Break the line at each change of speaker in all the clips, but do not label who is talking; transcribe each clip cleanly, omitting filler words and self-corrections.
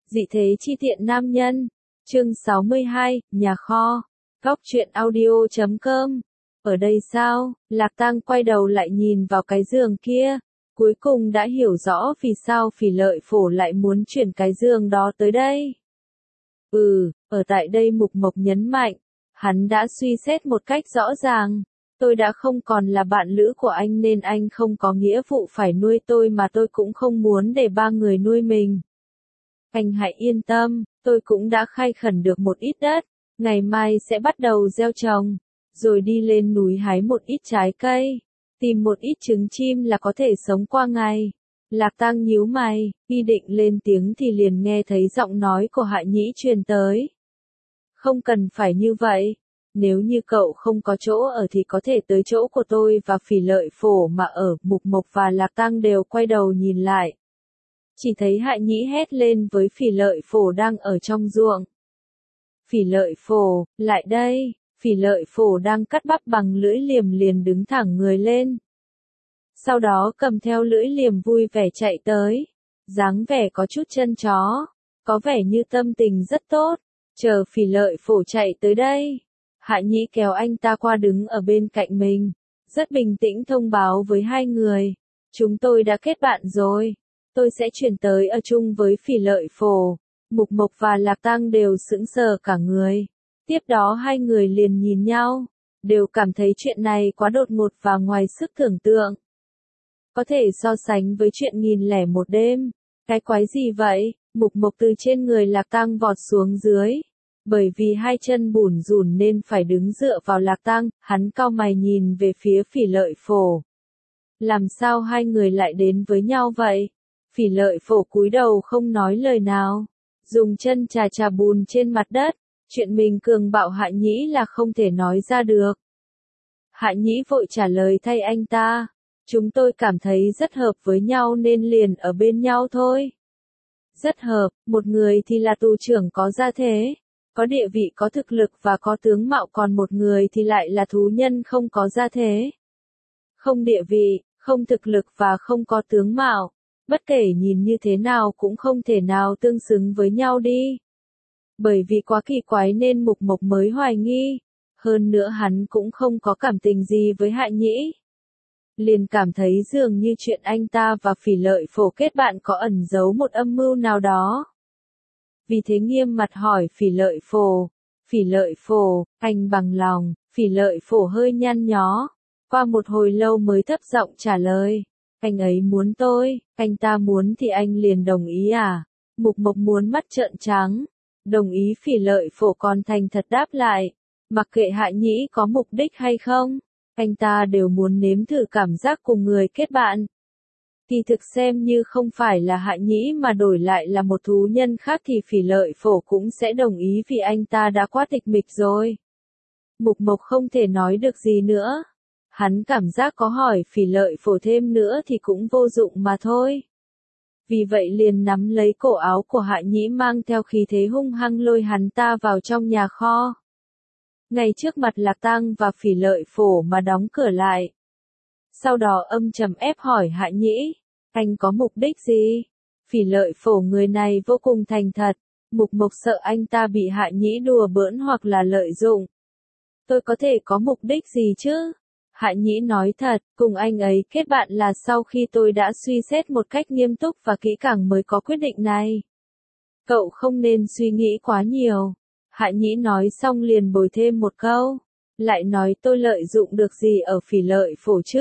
Dị thế chi tiện nam nhân. Chương 62, nhà kho. Góc truyện audio.com. Ở đây sao? Lạc Tăng quay đầu lại nhìn vào cái giường kia. Cuối cùng đã hiểu rõ vì sao Phỉ Lợi Phổ lại muốn chuyển cái giường đó tới đây. Ở tại đây Mục Mộc nhấn mạnh. Hắn đã suy xét một cách rõ ràng. Tôi đã không còn là bạn lữ của anh nên anh không có nghĩa vụ phải nuôi tôi mà tôi cũng không muốn để ba người nuôi mình. Anh hãy yên tâm, tôi cũng đã khai khẩn được một ít đất, ngày mai sẽ bắt đầu gieo trồng, rồi đi lên núi hái một ít trái cây, tìm một ít trứng chim là có thể sống qua ngày. Lạc Tăng nhíu mày, y định lên tiếng thì liền nghe thấy giọng nói của Hạ Nhĩ truyền tới. Không cần phải như vậy, nếu như cậu không có chỗ ở thì có thể tới chỗ của tôi và Phỉ Lợi Phổ mà ở. Mục Mộc và Lạc Tăng đều quay đầu nhìn lại. Chỉ thấy Hạ Nhĩ hét lên với Phỉ Lợi Phổ đang ở trong ruộng. Phỉ Lợi Phổ, lại đây. Phỉ Lợi Phổ đang cắt bắp bằng lưỡi liềm liền đứng thẳng người lên. Sau đó cầm theo lưỡi liềm vui vẻ chạy tới. Dáng vẻ có chút chân chó, có vẻ như tâm tình rất tốt. Chờ Phỉ Lợi Phổ chạy tới đây, Hạ Nhĩ kéo anh ta qua đứng ở bên cạnh mình, rất bình tĩnh thông báo với hai người. Chúng tôi đã kết bạn rồi. Tôi sẽ chuyển tới ở chung với Phỉ Lợi Phổ. Mục Mộc và Lạc Tăng đều sững sờ cả người. Tiếp đó hai người liền nhìn nhau, đều cảm thấy chuyện này quá đột ngột và ngoài sức tưởng tượng. Có thể so sánh với chuyện 1001 đêm. Cái quái gì vậy? Mục Mộc từ trên người Lạc Tăng vọt xuống dưới. Bởi vì hai chân bủn rủn nên phải đứng dựa vào Lạc Tăng, hắn cau mày nhìn về phía Phỉ Lợi Phổ. Làm sao hai người lại đến với nhau vậy? Phỉ Lợi Phổ cúi đầu không nói lời nào, dùng chân chà chà bùn trên mặt đất. Chuyện mình cường bạo Hạ Nhĩ là không thể nói ra được. Hạ Nhĩ vội trả lời thay anh ta. Chúng tôi cảm thấy rất hợp với nhau nên liền ở bên nhau thôi. Rất hợp, một người thì là tù trưởng có gia thế, có địa vị có thực lực và có tướng mạo, còn một người thì lại là thú nhân không có gia thế. Không địa vị, không thực lực và không có tướng mạo. Bất kể nhìn như thế nào cũng không thể nào tương xứng với nhau đi. Bởi vì quá kỳ quái nên Mục Mộc mới hoài nghi. Hơn nữa hắn cũng không có cảm tình gì với Hạ Nhĩ. Liền cảm thấy dường như chuyện anh ta và Phỉ Lợi Phổ kết bạn có ẩn giấu một âm mưu nào đó. Vì thế nghiêm mặt hỏi Phỉ Lợi Phổ. Phỉ Lợi Phổ, anh bằng lòng. Phỉ Lợi Phổ hơi nhăn nhó. Qua một hồi lâu mới thấp giọng trả lời. Anh ấy muốn tôi, anh ta muốn thì anh liền đồng ý à? Mục Mộc muốn mắt trợn trắng. Đồng ý. Phỉ Lợi Phổ còn thành thật đáp lại. Mặc kệ Hạ Nhĩ có mục đích hay không, anh ta đều muốn nếm thử cảm giác cùng người kết bạn. Kỳ thực xem như không phải là Hạ Nhĩ mà đổi lại là một thú nhân khác thì Phỉ Lợi Phổ cũng sẽ đồng ý vì anh ta đã quá tịch mịch rồi. Mục Mộc không thể nói được gì nữa. Hắn cảm giác có hỏi Phỉ Lợi Phổ thêm nữa thì cũng vô dụng mà thôi. Vì vậy liền nắm lấy cổ áo của Hạ Nhĩ mang theo khí thế hung hăng lôi hắn ta vào trong nhà kho. Ngay trước mặt Lạc Tăng và Phỉ Lợi Phổ mà đóng cửa lại. Sau đó âm trầm ép hỏi Hạ Nhĩ, anh có mục đích gì? Phỉ Lợi Phổ người này vô cùng thành thật. Mục Mộc sợ anh ta bị Hạ Nhĩ đùa bỡn hoặc là lợi dụng. Tôi có thể có mục đích gì chứ? Hạ Nhĩ nói thật, cùng anh ấy kết bạn là sau khi tôi đã suy xét một cách nghiêm túc và kỹ càng mới có quyết định này. Cậu không nên suy nghĩ quá nhiều. Hạ Nhĩ nói xong liền bồi thêm một câu. Lại nói tôi lợi dụng được gì ở Phỉ Lợi Phổ chứ?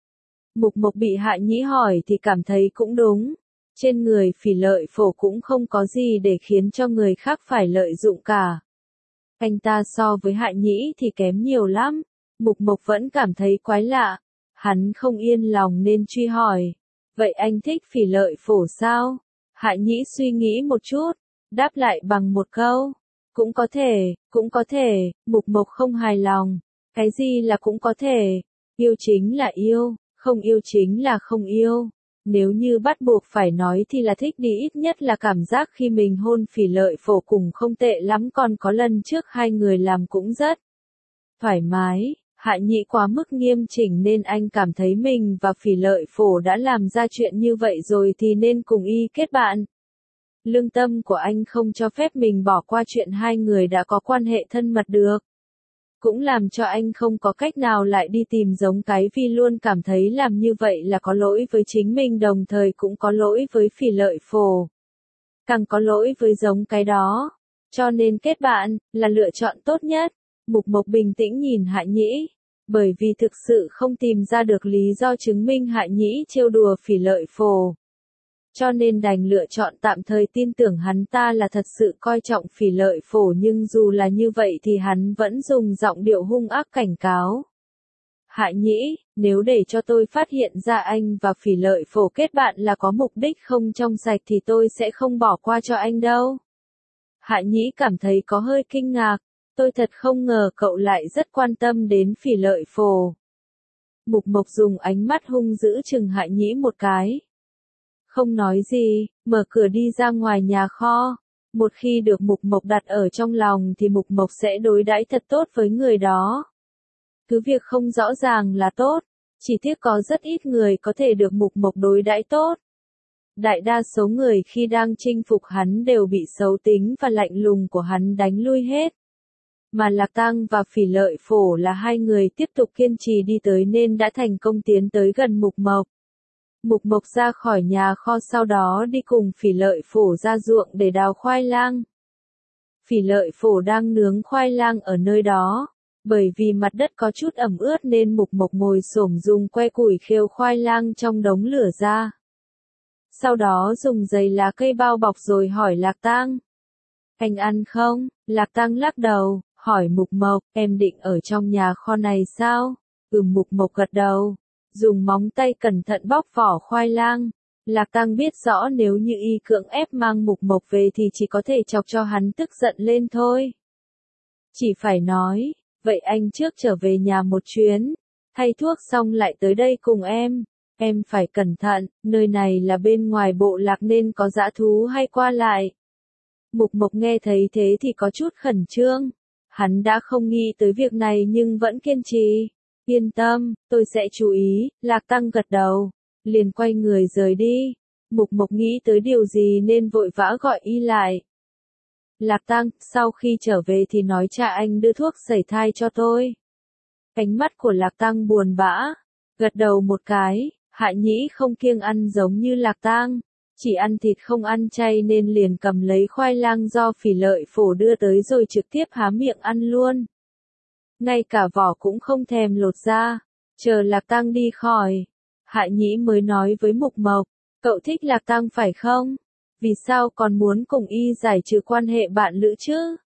Mục Mộc bị Hạ Nhĩ hỏi thì cảm thấy cũng đúng. Trên người Phỉ Lợi Phổ cũng không có gì để khiến cho người khác phải lợi dụng cả. Anh ta so với Hạ Nhĩ thì kém nhiều lắm. Mục Mộc vẫn cảm thấy quái lạ. Hắn không yên lòng nên truy hỏi. Vậy anh thích Phỉ Lợi Phổ sao? Hạ Nhĩ suy nghĩ một chút, đáp lại bằng một câu. Cũng có thể, Mục Mộc không hài lòng. Cái gì là cũng có thể? Yêu chính là yêu, không yêu chính là không yêu. Nếu như bắt buộc phải nói thì là thích đi, ít nhất là cảm giác khi mình hôn Phỉ Lợi Phổ cùng không tệ lắm, còn có lần trước hai người làm cũng rất thoải mái. Hạ Nhĩ quá mức nghiêm chỉnh nên anh cảm thấy mình và Phỉ Lợi Phổ đã làm ra chuyện như vậy rồi thì nên cùng y kết bạn. Lương tâm của anh không cho phép mình bỏ qua chuyện hai người đã có quan hệ thân mật được. Cũng làm cho anh không có cách nào lại đi tìm giống cái vì luôn cảm thấy làm như vậy là có lỗi với chính mình đồng thời cũng có lỗi với Phỉ Lợi Phổ. Càng có lỗi với giống cái đó. Cho nên kết bạn, là lựa chọn tốt nhất. Mục Mộc bình tĩnh nhìn Hạ Nhĩ. Bởi vì thực sự không tìm ra được lý do chứng minh Hạ Nhĩ trêu đùa Phỉ Lợi Phổ. Cho nên đành lựa chọn tạm thời tin tưởng hắn ta là thật sự coi trọng Phỉ Lợi Phổ nhưng dù là như vậy thì hắn vẫn dùng giọng điệu hung ác cảnh cáo. Hạ Nhĩ, nếu để cho tôi phát hiện ra anh và Phỉ Lợi Phổ kết bạn là có mục đích không trong sạch thì tôi sẽ không bỏ qua cho anh đâu. Hạ Nhĩ cảm thấy có hơi kinh ngạc, tôi thật không ngờ cậu lại rất quan tâm đến Phỉ Lợi Phổ. Mục Mộc dùng ánh mắt hung dữ chừng Hạ Nhĩ một cái. Không nói gì, mở cửa đi ra ngoài nhà kho. Một khi được Mục Mộc đặt ở trong lòng thì Mục Mộc sẽ đối đãi thật tốt với người đó. Cứ việc không rõ ràng là tốt, chỉ tiếc có rất ít người có thể được Mục Mộc đối đãi tốt. Đại đa số người khi đang chinh phục hắn đều bị xấu tính và lạnh lùng của hắn đánh lui hết. Mà Lạc Tăng và Phỉ Lợi Phổ là hai người tiếp tục kiên trì đi tới nên đã thành công tiến tới gần Mục Mộc. Mục Mộc ra khỏi nhà kho sau đó đi cùng Phỉ Lợi Phổ ra ruộng để đào khoai lang. Phỉ Lợi Phổ đang nướng khoai lang ở nơi đó. Bởi vì mặt đất có chút ẩm ướt nên Mục Mộc ngồi xổm dùng que củi khêu khoai lang trong đống lửa ra. Sau đó dùng giấy lá cây bao bọc rồi hỏi Lạc Tăng. Anh ăn không? Lạc Tăng lắc đầu, hỏi Mục Mộc, em định ở trong nhà kho này sao? Mục Mộc gật đầu. Dùng móng tay cẩn thận bóc vỏ khoai lang. Lạc Tăng biết rõ nếu như y cưỡng ép mang Mục Mộc về thì chỉ có thể chọc cho hắn tức giận lên thôi. Chỉ phải nói, vậy anh trước trở về nhà một chuyến, thay thuốc xong lại tới đây cùng em phải cẩn thận, nơi này là bên ngoài bộ lạc nên có dã thú hay qua lại. Mục Mộc nghe thấy thế thì có chút khẩn trương, hắn đã không nghĩ tới việc này nhưng vẫn kiên trì. Yên tâm, tôi sẽ chú ý, Lạc Tăng gật đầu, liền quay người rời đi. Mục Mộc nghĩ tới điều gì nên vội vã gọi y lại. Lạc Tăng, sau khi trở về thì nói cha anh đưa thuốc sẩy thai cho tôi. Ánh mắt của Lạc Tăng buồn bã, gật đầu một cái, Hạ Nhĩ không kiêng ăn giống như Lạc Tăng, chỉ ăn thịt không ăn chay nên liền cầm lấy khoai lang do Phỉ Lợi Phổ đưa tới rồi trực tiếp há miệng ăn luôn. Ngay cả vỏ cũng không thèm lột ra, chờ Lạc Tăng đi khỏi. Hạ Nhĩ mới nói với Mục Mộc, cậu thích Lạc Tăng phải không? Vì sao còn muốn cùng y giải trừ quan hệ bạn lữ chứ?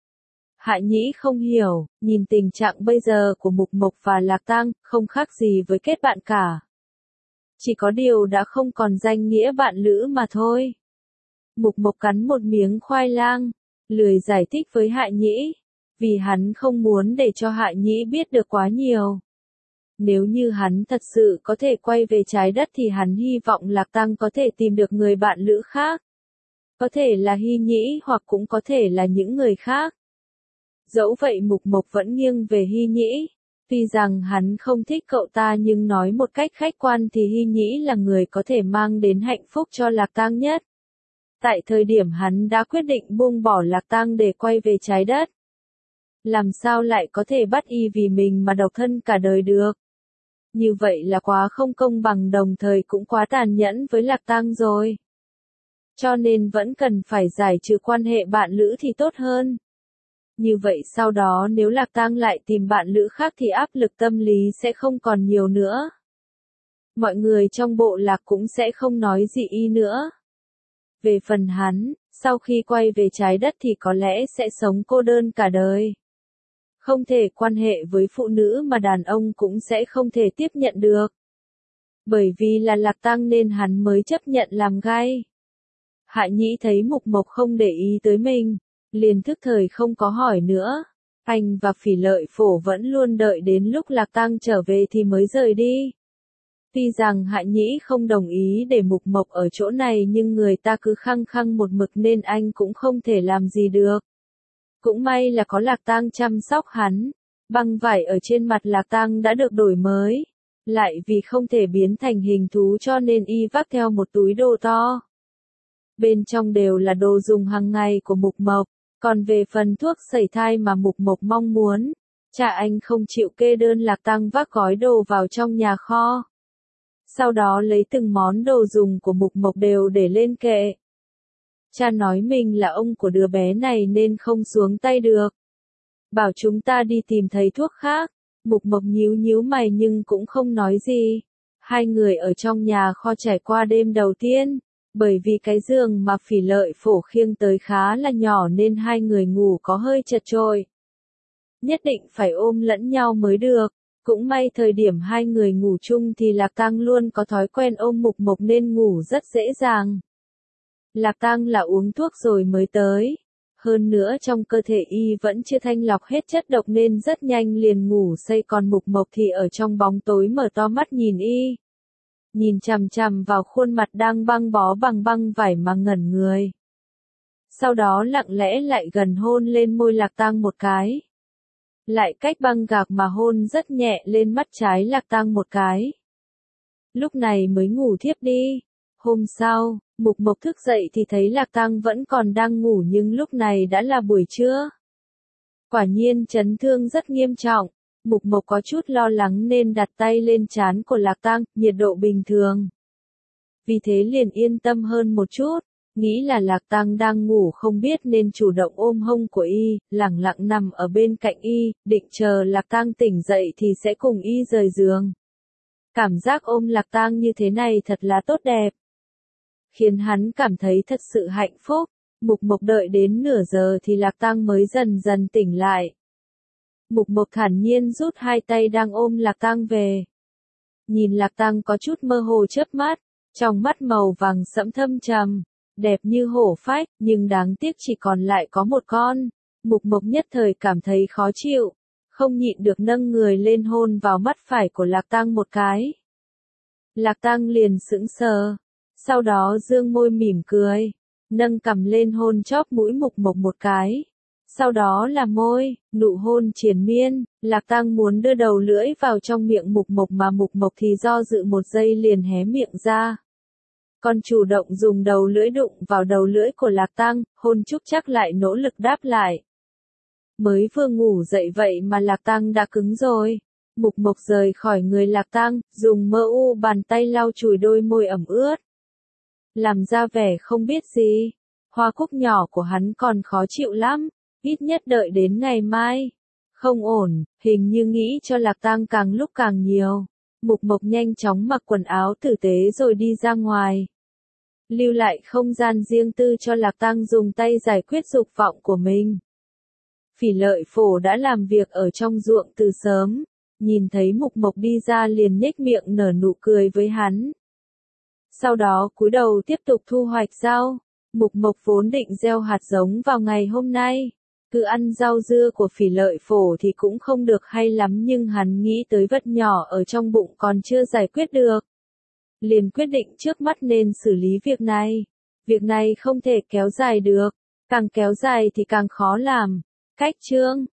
Hạ Nhĩ không hiểu, nhìn tình trạng bây giờ của Mục Mộc và Lạc Tăng, không khác gì với kết bạn cả. Chỉ có điều đã không còn danh nghĩa bạn lữ mà thôi. Mục Mộc cắn một miếng khoai lang, lười giải thích với Hạ Nhĩ, vì hắn không muốn để cho Hạ Nhĩ biết được quá nhiều. Nếu như hắn thật sự có thể quay về trái đất thì hắn hy vọng Lạc Tăng có thể tìm được người bạn lữ khác. Có thể là Hy Nhĩ hoặc cũng có thể là những người khác. Dẫu vậy Mục Mộc vẫn nghiêng về Hy Nhĩ. Tuy rằng hắn không thích cậu ta nhưng nói một cách khách quan thì Hy Nhĩ là người có thể mang đến hạnh phúc cho Lạc Tăng nhất. Tại thời điểm hắn đã quyết định buông bỏ Lạc Tăng để quay về trái đất. Làm sao lại có thể bắt y vì mình mà độc thân cả đời được? Như vậy là quá không công bằng đồng thời cũng quá tàn nhẫn với Lạc Tăng rồi. Cho nên vẫn cần phải giải trừ quan hệ bạn lữ thì tốt hơn. Như vậy sau đó nếu Lạc Tăng lại tìm bạn lữ khác thì áp lực tâm lý sẽ không còn nhiều nữa. Mọi người trong bộ lạc cũng sẽ không nói gì y nữa. Về phần hắn, sau khi quay về trái đất thì có lẽ sẽ sống cô đơn cả đời. Không thể quan hệ với phụ nữ mà đàn ông cũng sẽ không thể tiếp nhận được. Bởi vì là Lạc Tăng nên hắn mới chấp nhận làm gay. Hạ Nhĩ thấy Mục Mộc không để ý tới mình, liền thức thời không có hỏi nữa. Anh và Phỉ Lợi Phổ vẫn luôn đợi đến lúc Lạc Tăng trở về thì mới rời đi. Tuy rằng Hạ Nhĩ không đồng ý để Mục Mộc ở chỗ này nhưng người ta cứ khăng khăng một mực nên anh cũng không thể làm gì được. Cũng may là có Lạc Tăng chăm sóc hắn. Băng vải ở trên mặt Lạc Tăng đã được đổi mới. Lại vì không thể biến thành hình thú cho nên y vác theo một túi đồ to. bên trong đều là đồ dùng hàng ngày của Mục Mộc, còn về phần thuốc sẩy thai mà Mục Mộc mong muốn, cha anh không chịu kê đơn. Lạc Tăng vác gói đồ vào trong nhà kho. Sau đó lấy từng món đồ dùng của Mục Mộc đều để lên kệ. Cha nói mình là ông của đứa bé này nên không xuống tay được. Bảo chúng ta đi tìm thầy thuốc khác. Mục Mộc nhíu nhíu mày nhưng cũng không nói gì. Hai người ở trong nhà kho trải qua đêm đầu tiên. Bởi vì cái giường mà Phỉ Lợi Phổ khiêng tới khá là nhỏ nên hai người ngủ có hơi chật chội. Nhất định phải ôm lẫn nhau mới được. Cũng may thời điểm hai người ngủ chung thì Lạc Tăng luôn có thói quen ôm Mục Mộc nên ngủ rất dễ dàng. Lạc Tăng là uống thuốc rồi mới tới. Hơn nữa trong cơ thể y vẫn chưa thanh lọc hết chất độc nên rất nhanh liền ngủ say, còn Mục Mộc thì ở trong bóng tối mở to mắt nhìn y. Nhìn chằm chằm vào khuôn mặt đang băng bó bằng băng vải mà ngẩn người. Sau đó lặng lẽ lại gần hôn lên môi Lạc Tăng một cái. Lại cách băng gạc mà hôn rất nhẹ lên mắt trái Lạc Tăng một cái. Lúc này mới ngủ thiếp đi. Hôm sau, Mục Mộc thức dậy thì thấy Lạc Tăng vẫn còn đang ngủ nhưng lúc này đã là buổi trưa. Quả nhiên chấn thương rất nghiêm trọng. Mục Mộc có chút lo lắng nên đặt tay lên trán của Lạc Tăng, nhiệt độ bình thường. Vì thế liền yên tâm hơn một chút, nghĩ là Lạc Tăng đang ngủ không biết nên chủ động ôm hông của y, lẳng lặng nằm ở bên cạnh y, định chờ Lạc Tăng tỉnh dậy thì sẽ cùng y rời giường. Cảm giác ôm Lạc Tăng như thế này thật là tốt đẹp, khiến hắn cảm thấy thật sự hạnh phúc. Mục Mộc đợi đến nửa giờ thì Lạc Tăng mới dần dần tỉnh lại. Mục Mộc thản nhiên rút hai tay đang ôm Lạc Tăng về. Nhìn Lạc Tăng có chút mơ hồ chớp mắt, trong mắt màu vàng sẫm thâm trầm, đẹp như hổ phách, nhưng đáng tiếc chỉ còn lại có một con. Mục Mộc nhất thời cảm thấy khó chịu, không nhịn được nâng người lên hôn vào mắt phải của Lạc Tăng một cái. Lạc Tăng liền sững sờ, sau đó dương môi mỉm cười, nâng cằm lên hôn chóp mũi Mục Mộc một cái. Sau đó là môi, nụ hôn triền miên. Lạc Tăng muốn đưa đầu lưỡi vào trong miệng Mục Mộc mà Mục Mộc thì do dự một giây liền hé miệng ra. Còn chủ động dùng đầu lưỡi đụng vào đầu lưỡi của Lạc Tăng, hôn chúc chắc lại nỗ lực đáp lại. Mới vừa ngủ dậy vậy mà Lạc Tăng đã cứng rồi. Mục Mộc rời khỏi người Lạc Tăng, dùng mơ u bàn tay lau chùi đôi môi ẩm ướt. Làm ra vẻ không biết gì. Hoa cúc nhỏ của hắn còn khó chịu lắm. Ít nhất đợi đến ngày mai. Không ổn, hình như nghĩ cho Lạc Tăng càng lúc càng nhiều. Mục Mộc nhanh chóng mặc quần áo tử tế rồi đi ra ngoài. Lưu lại không gian riêng tư cho Lạc Tăng dùng tay giải quyết dục vọng của mình. Phỉ Lợi Phổ đã làm việc ở trong ruộng từ sớm. Nhìn thấy Mục Mộc đi ra liền nhếch miệng nở nụ cười với hắn. Sau đó cúi đầu tiếp tục thu hoạch rau. Mục Mộc vốn định gieo hạt giống vào ngày hôm nay. Cứ ăn rau dưa của Phỉ Lợi Phổ thì cũng không được hay lắm nhưng hắn nghĩ tới vật nhỏ ở trong bụng còn chưa giải quyết được. Liền quyết định trước mắt nên xử lý việc này. Việc này không thể kéo dài được. Càng kéo dài thì càng khó làm. Cách chương